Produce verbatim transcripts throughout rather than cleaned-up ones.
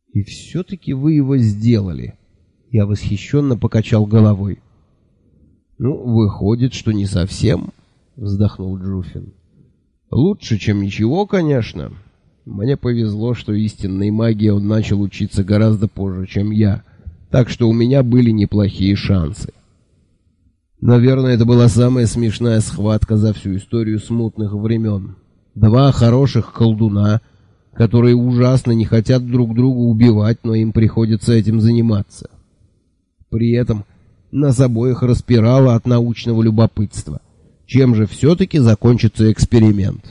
И все-таки вы его сделали. Я восхищенно покачал головой. Ну, выходит, что не совсем, вздохнул Джуфин. Лучше, чем ничего, конечно. Мне повезло, что истинной магии он начал учиться гораздо позже, чем я, так что у меня были неплохие шансы. Наверное, это была самая смешная схватка за всю историю смутных времен. Два хороших колдуна, которые ужасно не хотят друг друга убивать, но им приходится этим заниматься. При этом нас обоих распирало от научного любопытства. Чем же все-таки закончится эксперимент?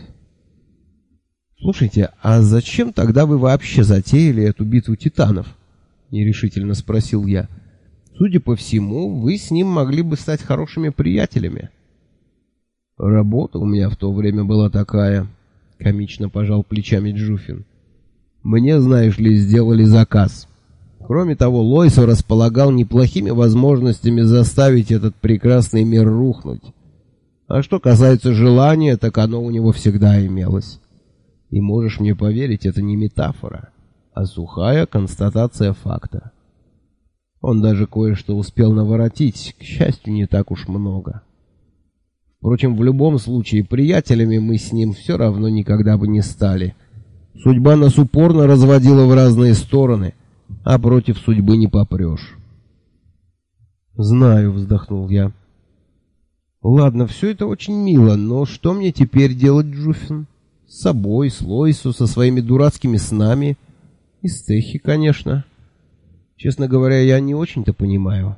«Слушайте, а зачем тогда вы вообще затеяли эту битву титанов?» — нерешительно спросил я. «Судя по всему, вы с ним могли бы стать хорошими приятелями». «Работа у меня в то время была такая», — комично пожал плечами Джуфин. «Мне, знаешь ли, сделали заказ. Кроме того, Лойсо располагал неплохими возможностями заставить этот прекрасный мир рухнуть. А что касается желания, так оно у него всегда имелось. И можешь мне поверить, это не метафора, а сухая констатация факта. Он даже кое-что успел наворотить, к счастью, не так уж много. Впрочем, в любом случае, приятелями мы с ним все равно никогда бы не стали. Судьба нас упорно разводила в разные стороны, а против судьбы не попрешь». «Знаю», — вздохнул я. «Ладно, все это очень мило, но что мне теперь делать, Джуфин? С собой, с Лойсу, со своими дурацкими снами. И с Техи, конечно. Честно говоря, я не очень-то понимаю».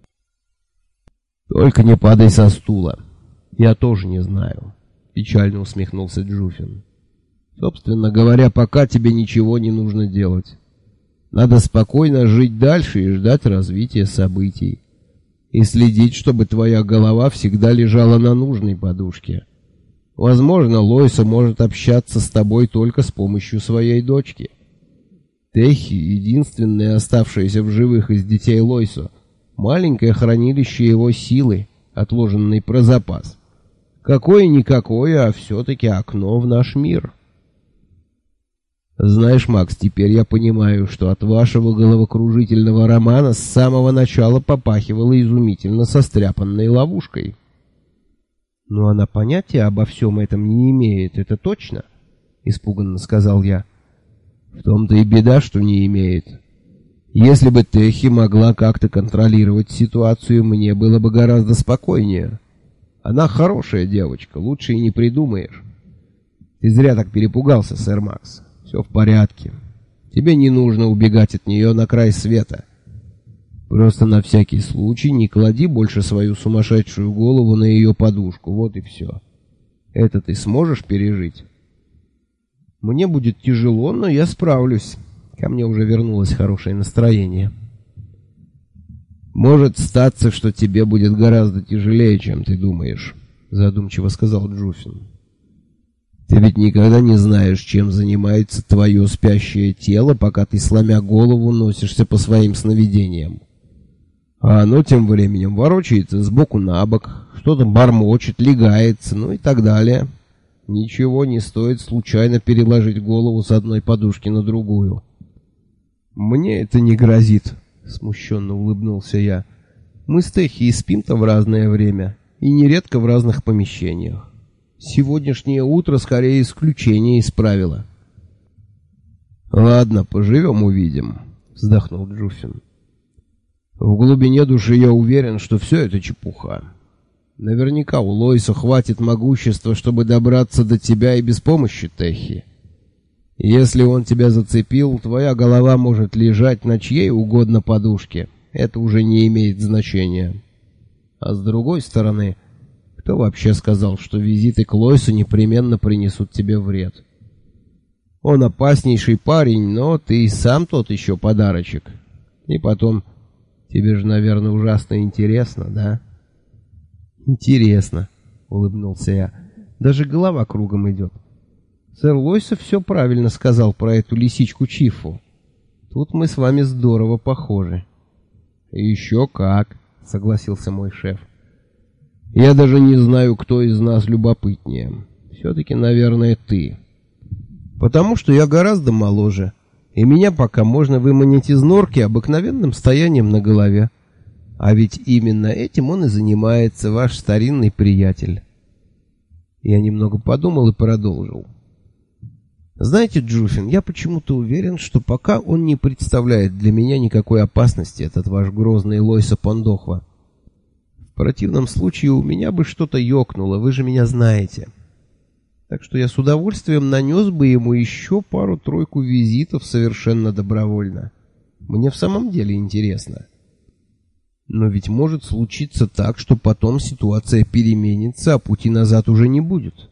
«Только не падай со стула. Я тоже не знаю», — печально усмехнулся Джуфин. «Собственно говоря, пока тебе ничего не нужно делать. Надо спокойно жить дальше и ждать развития событий. И следить, чтобы твоя голова всегда лежала на нужной подушке. Возможно, Лойсо может общаться с тобой только с помощью своей дочки. Техи, единственная оставшаяся в живых из детей Лойсо, маленькое хранилище его силы, отложенной про запас. Какое-никакое, а все-таки окно в наш мир. Знаешь, Макс, теперь я понимаю, что от вашего головокружительного романа с самого начала попахивало изумительно состряпанной ловушкой». «Но она понятия обо всем этом не имеет, это точно?» — испуганно сказал я. «В том-то и беда, что не имеет. Если бы Техи могла как-то контролировать ситуацию, мне было бы гораздо спокойнее. Она хорошая девочка, лучше и не придумаешь. Ты зря так перепугался, сэр Макс. Все в порядке. Тебе не нужно убегать от нее на край света. Просто на всякий случай не клади больше свою сумасшедшую голову на ее подушку, вот и все. Это ты сможешь пережить?» «Мне будет тяжело, но я справлюсь». Ко мне уже вернулось хорошее настроение. «Может статься, что тебе будет гораздо тяжелее, чем ты думаешь», — задумчиво сказал Джуфин. «Ты ведь никогда не знаешь, чем занимается твое спящее тело, пока ты, сломя голову, носишься по своим сновидениям. А оно тем временем ворочается сбоку на бок, что-то бормочет, лягается, ну и так далее. Ничего не стоит случайно переложить голову с одной подушки на другую». «Мне это не грозит», — смущенно улыбнулся я. «Мы с Техи и спим-то в разное время, и нередко в разных помещениях. Сегодняшнее утро скорее исключение из правила». «Ладно, поживем, увидим», — вздохнул Джуфин. «В глубине души я уверен, что все это чепуха. Наверняка у Лойса хватит могущества, чтобы добраться до тебя и без помощи Техи. Если он тебя зацепил, твоя голова может лежать на чьей угодно подушке. Это уже не имеет значения. А с другой стороны, кто вообще сказал, что визиты к Лойсу непременно принесут тебе вред? Он опаснейший парень, но ты и сам тот еще подарочек. И потом, тебе же, наверное, ужасно интересно, да?» «Интересно», — улыбнулся я. «Даже голова кругом идет. Сэр Лойсо все правильно сказал про эту лисичку Чифу. Тут мы с вами здорово похожи». «Еще как», — согласился мой шеф. «Я даже не знаю, кто из нас любопытнее. Все-таки, наверное, ты. Потому что я гораздо моложе. И меня пока можно выманить из норки обыкновенным стоянием на голове. А ведь именно этим он и занимается, ваш старинный приятель. Я немного подумал и продолжил. Знаете, Джуфин, я почему-то уверен, что пока он не представляет для меня никакой опасности, этот ваш грозный Лойса Пондохва. В противном случае у меня бы что-то ёкнуло, вы же меня знаете. Так что я с удовольствием нанес бы ему еще пару-тройку визитов совершенно добровольно. Мне в самом деле интересно. Но ведь может случиться так, что потом ситуация переменится, а пути назад уже не будет.